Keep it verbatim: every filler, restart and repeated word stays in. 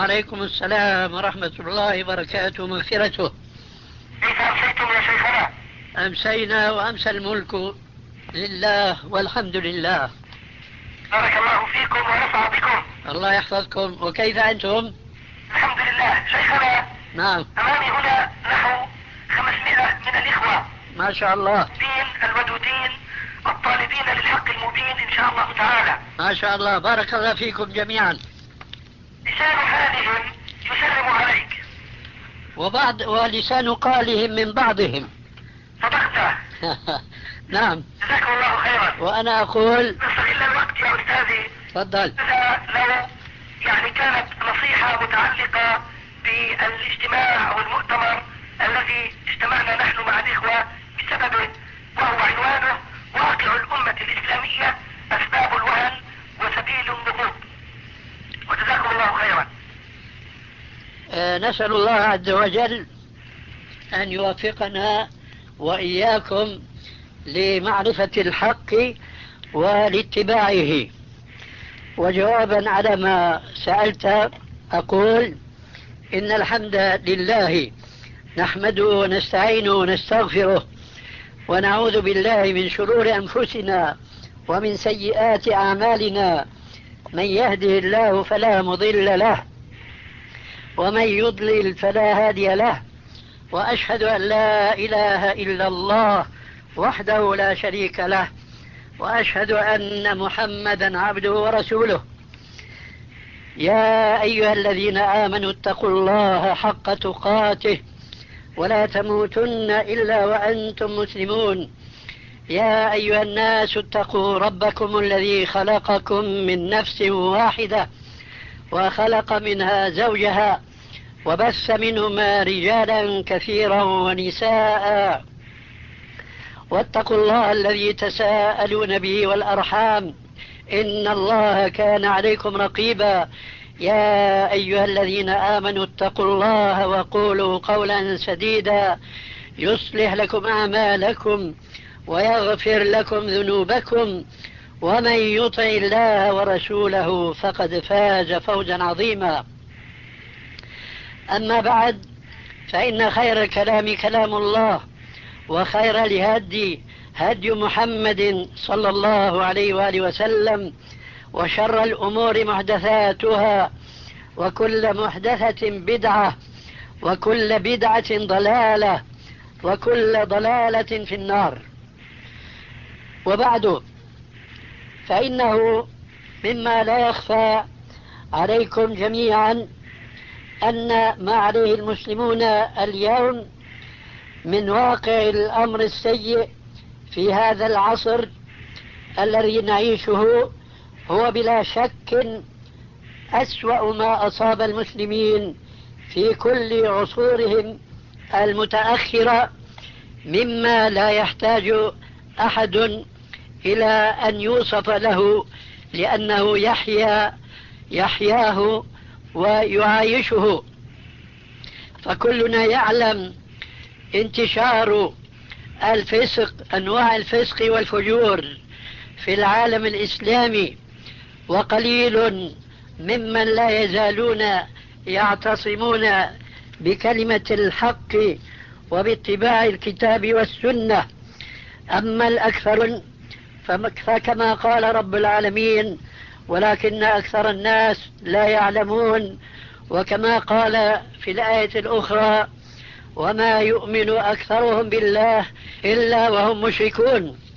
وعليكم السلام ورحمة الله وبركاته ومغفرته. كيف أمسيتم يا شيخنا؟ أمسينا وأمسى الملك لله والحمد لله. بارك الله فيكم ونفع بكم. الله يحفظكم. وكيف أنتم؟ الحمد لله. شيخنا، نعم، أمامي هنا نحو خمسمائة من الإخوة ما شاء الله، الدين الودودين الطالبين للحق المبين إن شاء الله تعالى. ما شاء الله، بارك الله فيكم جميعا. لسان حالهم يسلم عليك، وبعض ولسان قالهم من بعضهم. صدقت. نعم، جزاكم الله خيرا. وأنا أقول نستغل الوقت يا أستاذي. تفضل. إذا لو يعني كانت نصيحة متعلقة بالاجتماع أو المؤتمر الذي اجتمعنا نحن مع الإخوة بسببه، وهو عنوانه واقع الأمة الإسلامية أسباب الوهن وسبيل النهوض. وجزاكم الله خيرا. آه، نسأل الله عز وجل أن يوفقنا وإياكم لمعرفة الحق ولاتباعه. وجوابا على ما سألت أقول إن الحمد لله نحمده ونستعينه ونستغفره ونعوذ بالله من شرور أنفسنا ومن سيئات أعمالنا. من يهده الله فلا مضل له ومن يضلل فلا هادي له، وأشهد أن لا إله إلا الله وحده لا شريك له، وأشهد أن محمدا عبده ورسوله. يا أيها الذين آمنوا اتقوا الله حق تقاته ولا تموتن إلا وأنتم مسلمون. يا أيها الناس اتقوا ربكم الذي خلقكم من نفس واحدة وخلق منها زوجها وبث منهما رجالا كثيرا ونساء، واتقوا الله الذي تساءلون به والأرحام إن الله كان عليكم رقيبا. يا أيها الذين آمنوا اتقوا الله وقولوا قولا سديدا يصلح لكم أعمالكم ويغفر لكم ذنوبكم، ومن يطع الله ورسوله فقد فاز فوزا عظيما. أما بعد، فإن خير الكلام كلام الله، وخير الهدي هدي محمد صلى الله عليه وآله وسلم، وشر الأمور محدثاتها، وكل محدثة بدعة، وكل بدعة ضلالة، وكل ضلالة في النار. وبعد، فإنه مما لا يخفى عليكم جميعا أن ما عليه المسلمون اليوم من واقع الأمر السيء في هذا العصر الذي نعيشه هو بلا شك أسوأ ما أصاب المسلمين في كل عصورهم المتأخرة، مما لا يحتاج أحد إلى أن يوصف له، لأنه يحيا يحياه ويعايشه. فكلنا يعلم انتشار الفسق، أنواع الفسق والفجور في العالم الإسلامي، وقليل ممن لا يزالون يعتصمون بكلمة الحق وباتباع الكتاب والسنة. أما الأكثر فكما قال رب العالمين: ولكن أكثر الناس لا يعلمون. وكما قال في الآية الأخرى: وما يؤمن أكثرهم بالله إلا وهم مشركون.